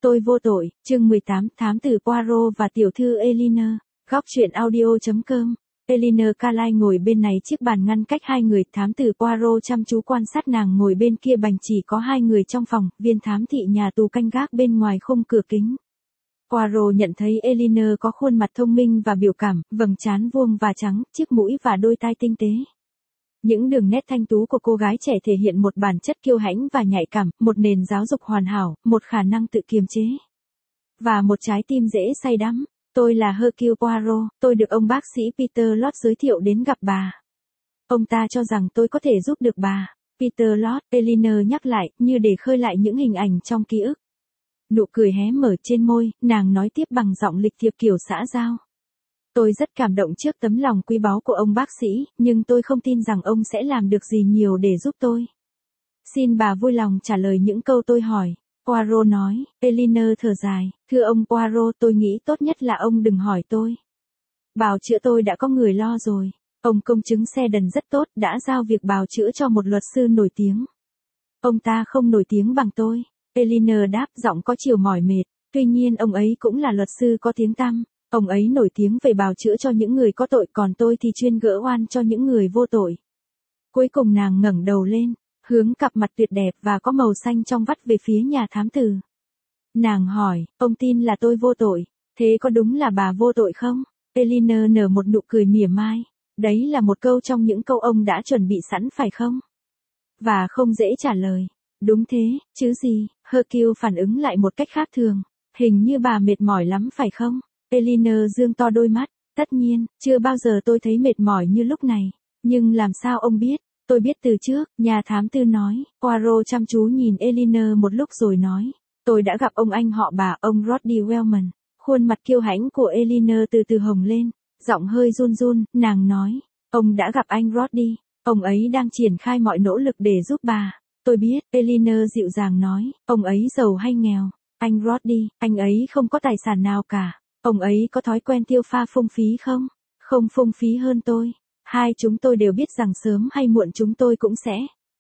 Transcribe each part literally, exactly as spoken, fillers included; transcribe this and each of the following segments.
Tôi vô tội, chương mười tám, thám tử Poirot và tiểu thư Eleanor, góc truyện audio.com. Eleanor Carlyle ngồi bên này chiếc bàn ngăn cách hai người, thám tử Poirot chăm chú quan sát nàng ngồi bên kia bành. Chỉ có hai người trong phòng, viên thám thị nhà tù canh gác bên ngoài khung cửa kính. Poirot nhận thấy Eleanor có khuôn mặt thông minh và biểu cảm, vầng trán vuông và trắng, chiếc mũi và đôi tai tinh tế. Những đường nét thanh tú của cô gái trẻ thể hiện một bản chất kiêu hãnh và nhạy cảm, một nền giáo dục hoàn hảo, một khả năng tự kiềm chế. Và một trái tim dễ say đắm. Tôi là Hercule Poirot, tôi được ông bác sĩ Peter Lorre giới thiệu đến gặp bà. Ông ta cho rằng tôi có thể giúp được bà. Peter Lorre, Eleanor nhắc lại, như để khơi lại những hình ảnh trong ký ức. Nụ cười hé mở trên môi, nàng nói tiếp bằng giọng lịch thiệp kiểu xã giao. Tôi rất cảm động trước tấm lòng quý báu của ông bác sĩ, nhưng tôi không tin rằng ông sẽ làm được gì nhiều để giúp tôi. Xin bà vui lòng trả lời những câu tôi hỏi. Poirot nói. Eleanor thở dài. Thưa ông Poirot, tôi nghĩ tốt nhất là ông đừng hỏi tôi. Bào chữa tôi đã có người lo rồi. Ông công chứng Seldon rất tốt, đã giao việc bào chữa cho một luật sư nổi tiếng. Ông ta không nổi tiếng bằng tôi. Eleanor đáp, giọng có chiều mỏi mệt. Tuy nhiên ông ấy cũng là luật sư có tiếng tăm. Ông ấy nổi tiếng về bào chữa cho những người có tội, còn tôi thì chuyên gỡ oan cho những người vô tội. Cuối cùng nàng ngẩng đầu lên, hướng cặp mặt tuyệt đẹp và có màu xanh trong vắt về phía nhà thám tử. Nàng hỏi, ông tin là tôi vô tội, thế có đúng là bà vô tội không? Eleanor nở một nụ cười mỉa mai. Đấy là một câu trong những câu ông đã chuẩn bị sẵn phải không? Và không dễ trả lời. Đúng thế, chứ gì? Hercule phản ứng lại một cách khác thường. Hình như bà mệt mỏi lắm phải không? Eleanor dương to đôi mắt. Tất nhiên, chưa bao giờ tôi thấy mệt mỏi như lúc này. Nhưng làm sao ông biết? Tôi biết từ trước, nhà thám tư nói. Poirot chăm chú nhìn Eleanor một lúc rồi nói. Tôi đã gặp ông anh họ bà, ông Roddy Wellman. Khuôn mặt kiêu hãnh của Eleanor từ từ hồng lên. Giọng hơi run run, nàng nói. Ông đã gặp anh Roddy. Ông ấy đang triển khai mọi nỗ lực để giúp bà. Tôi biết, Eleanor dịu dàng nói. Ông ấy giàu hay nghèo? Anh Roddy, anh ấy không có tài sản nào cả. Ông ấy có thói quen tiêu pha phung phí không? Không phung phí hơn tôi. Hai chúng tôi đều biết rằng sớm hay muộn chúng tôi cũng sẽ.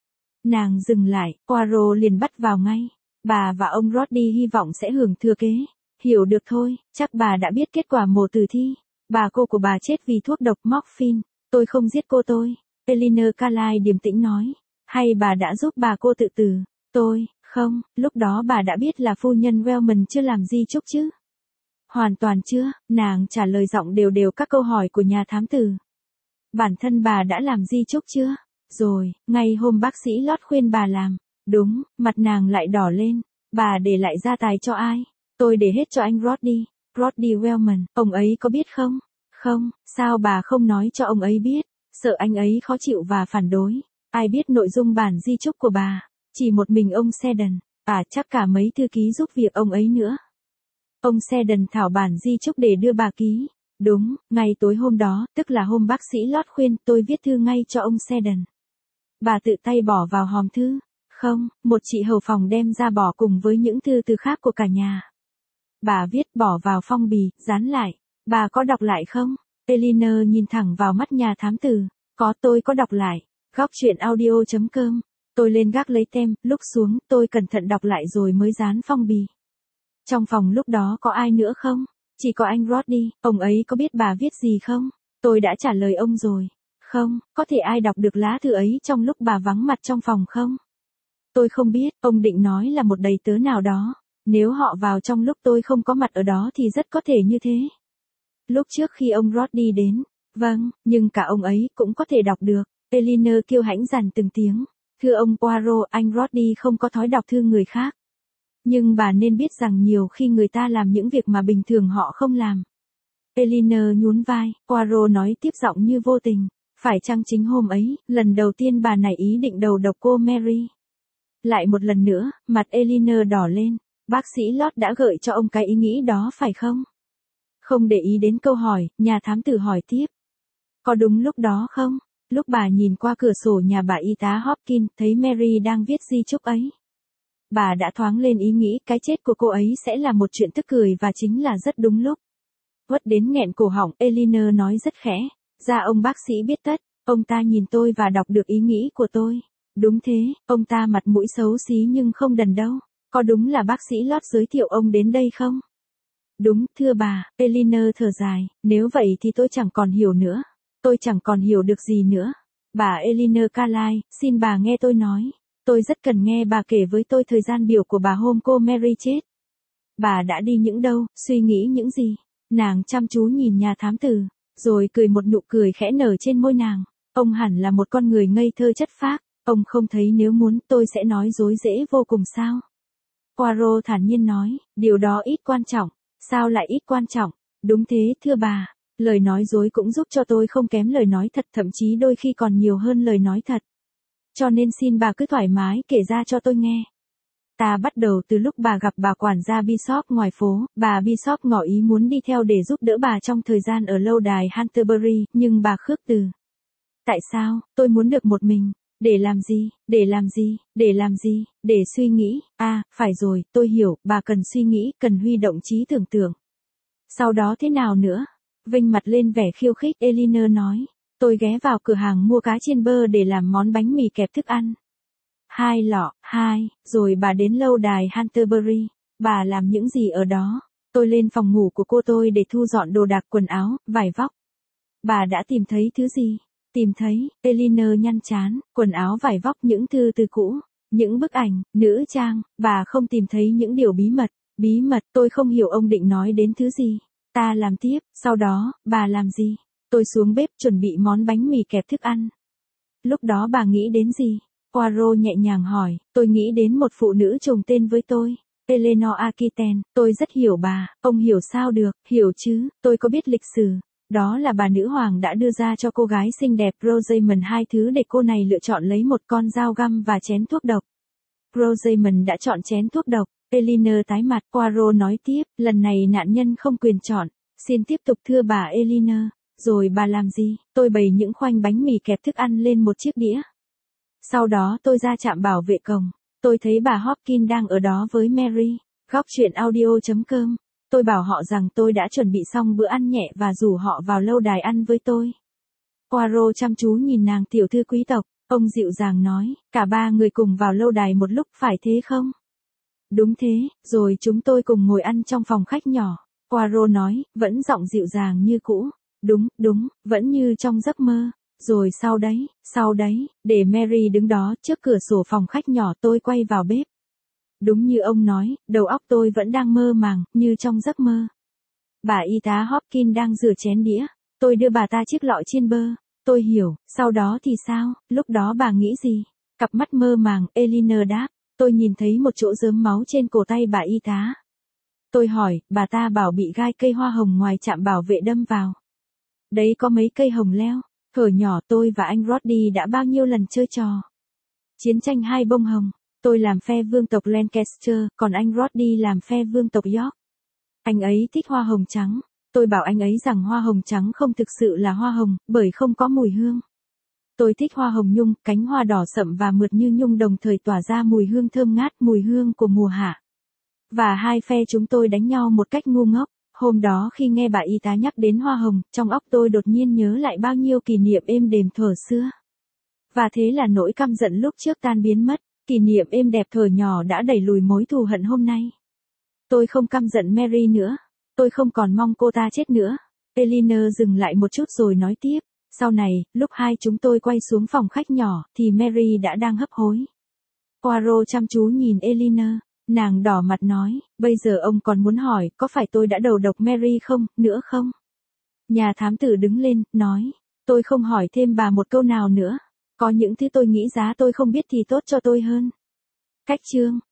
Nàng dừng lại, Poirot liền bắt vào ngay. Bà và ông Roddy hy vọng sẽ hưởng thừa kế. Hiểu được thôi, chắc bà đã biết kết quả mổ tử thi. Bà cô của bà chết vì thuốc độc morphine. Tôi không giết cô tôi. Eleanor Carlyle điềm tĩnh nói. Hay bà đã giúp bà cô tự tử? Tôi, không, lúc đó bà đã biết là phu nhân Wellman chưa làm di chúc chứ? Hoàn toàn chưa, nàng trả lời giọng đều đều các câu hỏi của nhà thám tử. Bản thân bà đã làm di chúc chưa? Rồi, ngay hôm bác sĩ Lorre khuyên bà làm. Đúng, mặt nàng lại đỏ lên. Bà để lại gia tài cho ai? Tôi để hết cho anh Roddy. Roddy Wellman, ông ấy có biết không? Không, sao bà không nói cho ông ấy biết? Sợ anh ấy khó chịu và phản đối. Ai biết nội dung bản di chúc của bà? Chỉ một mình ông Seldon. À, chắc cả mấy thư ký giúp việc ông ấy nữa. Ông Seldon thảo bản di chúc để đưa bà ký. Đúng, ngay tối hôm đó, tức là hôm bác sĩ Lorre khuyên, tôi viết thư ngay cho ông Seldon. Bà tự tay bỏ vào hòm thư. Không, một chị hầu phòng đem ra bỏ cùng với những thư từ khác của cả nhà. Bà viết bỏ vào phong bì, dán lại. Bà có đọc lại không? Eleanor nhìn thẳng vào mắt nhà thám tử. Có, tôi có đọc lại. Góc truyện audio.com. Tôi lên gác lấy tem, lúc xuống, tôi cẩn thận đọc lại rồi mới dán phong bì. Trong phòng lúc đó có ai nữa không? Chỉ có anh Roddy, ông ấy có biết bà viết gì không? Tôi đã trả lời ông rồi. Không, có thể ai đọc được lá thư ấy trong lúc bà vắng mặt trong phòng không? Tôi không biết, ông định nói là một đầy tớ nào đó. Nếu họ vào trong lúc tôi không có mặt ở đó thì rất có thể như thế. Lúc trước khi ông Roddy đến. Vâng, nhưng cả ông ấy cũng có thể đọc được. Eleanor kiêu hãnh dằn từng tiếng. Thưa ông Poirot, anh Roddy không có thói đọc thư người khác. Nhưng bà nên biết rằng nhiều khi người ta làm những việc mà bình thường họ không làm. Eleanor nhún vai, Poirot nói tiếp giọng như vô tình. Phải chăng chính hôm ấy, lần đầu tiên bà nảy ý định đầu độc cô Mary? Lại một lần nữa, mặt Eleanor đỏ lên. Bác sĩ Lorre đã gợi cho ông cái ý nghĩ đó phải không? Không để ý đến câu hỏi, nhà thám tử hỏi tiếp. Có đúng lúc đó không? Lúc bà nhìn qua cửa sổ nhà bà y tá Hopkins, thấy Mary đang viết di chúc ấy. Bà đã thoáng lên ý nghĩ cái chết của cô ấy sẽ là một chuyện tức cười và chính là rất đúng lúc. Uất đến nghẹn cổ họng, Eleanor nói rất khẽ. Ra ông bác sĩ biết tất, ông ta nhìn tôi và đọc được ý nghĩ của tôi. Đúng thế, ông ta mặt mũi xấu xí nhưng không đần đâu. Có đúng là bác sĩ Lott giới thiệu ông đến đây không? Đúng, thưa bà, Eleanor thở dài, nếu vậy thì tôi chẳng còn hiểu nữa. Tôi chẳng còn hiểu được gì nữa. Bà Eleanor Carlyle, xin bà nghe tôi nói. Tôi rất cần nghe bà kể với tôi thời gian biểu của bà hôm cô Mary chết. Bà đã đi những đâu, suy nghĩ những gì? Nàng chăm chú nhìn nhà thám tử, rồi cười một nụ cười khẽ nở trên môi nàng. Ông hẳn là một con người ngây thơ chất phác, ông không thấy nếu muốn tôi sẽ nói dối dễ vô cùng sao? Poirot thản nhiên nói, điều đó ít quan trọng. Sao lại ít quan trọng? Đúng thế, thưa bà. Lời nói dối cũng giúp cho tôi không kém lời nói thật, thậm chí đôi khi còn nhiều hơn lời nói thật. Cho nên xin bà cứ thoải mái kể ra cho tôi nghe. Ta bắt đầu từ lúc bà gặp bà quản gia Bishop ngoài phố, bà Bishop ngỏ ý muốn đi theo để giúp đỡ bà trong thời gian ở lâu đài Canterbury, nhưng bà khước từ. Tại sao? Tôi muốn được một mình. Để làm gì? Để làm gì? Để làm gì? Để suy nghĩ. À, phải rồi, tôi hiểu, bà cần suy nghĩ, cần huy động trí tưởng tượng. Sau đó thế nào nữa? Vênh mặt lên vẻ khiêu khích, Eleanor nói. Tôi ghé vào cửa hàng mua cá chiên bơ để làm món bánh mì kẹp thức ăn. Hai lọ, hai, rồi bà đến lâu đài Canterbury. Bà làm những gì ở đó? Tôi lên phòng ngủ của cô tôi để thu dọn đồ đạc quần áo, vải vóc. Bà đã tìm thấy thứ gì? Tìm thấy, Eleanor nhăn chán, quần áo vải vóc, những thư từ cũ, những bức ảnh, nữ trang, bà không tìm thấy những điều bí mật. Bí mật, tôi không hiểu ông định nói đến thứ gì. Ta làm tiếp, sau đó, bà làm gì? Tôi xuống bếp chuẩn bị món bánh mì kẹp thức ăn. Lúc đó bà nghĩ đến gì? Poirot nhẹ nhàng hỏi, tôi nghĩ đến một phụ nữ trùng tên với tôi. Eleanor Aquitaine, tôi rất hiểu bà, ông hiểu sao được, hiểu chứ, tôi có biết lịch sử. Đó là bà nữ hoàng đã đưa ra cho cô gái xinh đẹp Rosamond hai thứ để cô này lựa chọn lấy một con dao găm và chén thuốc độc. Rosamond đã chọn chén thuốc độc. Eleanor tái mặt, Poirot nói tiếp, lần này nạn nhân không quyền chọn. Xin tiếp tục thưa bà Eleanor. Rồi bà làm gì? Tôi bày những khoanh bánh mì kẹp thức ăn lên một chiếc đĩa. Sau đó tôi ra trạm bảo vệ cổng. Tôi thấy bà Hopkins đang ở đó với Mary. Góc chuyện audio chấm com. Tôi bảo họ rằng tôi đã chuẩn bị xong bữa ăn nhẹ và rủ họ vào lâu đài ăn với tôi. Poirot chăm chú nhìn nàng tiểu thư quý tộc. Ông dịu dàng nói, cả ba người cùng vào lâu đài một lúc phải thế không? Đúng thế, rồi chúng tôi cùng ngồi ăn trong phòng khách nhỏ. Poirot nói, vẫn giọng dịu dàng như cũ. Đúng, đúng, vẫn như trong giấc mơ. Rồi sau đấy, sau đấy, để Mary đứng đó trước cửa sổ phòng khách nhỏ, tôi quay vào bếp. Đúng như ông nói, đầu óc tôi vẫn đang mơ màng, như trong giấc mơ. Bà y tá Hopkins đang rửa chén đĩa. Tôi đưa bà ta chiếc lọ chiên bơ. Tôi hiểu, sau đó thì sao, lúc đó bà nghĩ gì? Cặp mắt mơ màng, Eleanor đáp. Tôi nhìn thấy một chỗ rớm máu trên cổ tay bà y tá. Tôi hỏi, bà ta bảo bị gai cây hoa hồng ngoài trạm bảo vệ đâm vào. Đấy có mấy cây hồng leo. Thuở nhỏ tôi và anh Roddy đã bao nhiêu lần chơi trò chiến tranh hai bông hồng. Tôi làm phe vương tộc Lancaster, còn anh Roddy làm phe vương tộc York. Anh ấy thích hoa hồng trắng. Tôi bảo anh ấy rằng hoa hồng trắng không thực sự là hoa hồng, bởi không có mùi hương. Tôi thích hoa hồng nhung, cánh hoa đỏ sậm và mượt như nhung đồng thời tỏa ra mùi hương thơm ngát, mùi hương của mùa hạ. Và hai phe chúng tôi đánh nhau một cách ngu ngốc. Hôm đó khi nghe bà y tá nhắc đến hoa hồng, trong óc tôi đột nhiên nhớ lại bao nhiêu kỷ niệm êm đềm thuở xưa. Và thế là nỗi căm giận lúc trước tan biến mất, kỷ niệm êm đẹp thuở nhỏ đã đẩy lùi mối thù hận hôm nay. Tôi không căm giận Mary nữa. Tôi không còn mong cô ta chết nữa. Eleanor dừng lại một chút rồi nói tiếp. Sau này, lúc hai chúng tôi quay xuống phòng khách nhỏ, thì Mary đã đang hấp hối. Poirot chăm chú nhìn Eleanor. Nàng đỏ mặt nói, bây giờ ông còn muốn hỏi, có phải tôi đã đầu độc Mary không, nữa không? Nhà thám tử đứng lên, nói, tôi không hỏi thêm bà một câu nào nữa. Có những thứ tôi nghĩ giá tôi không biết thì tốt cho tôi hơn. Cách chương.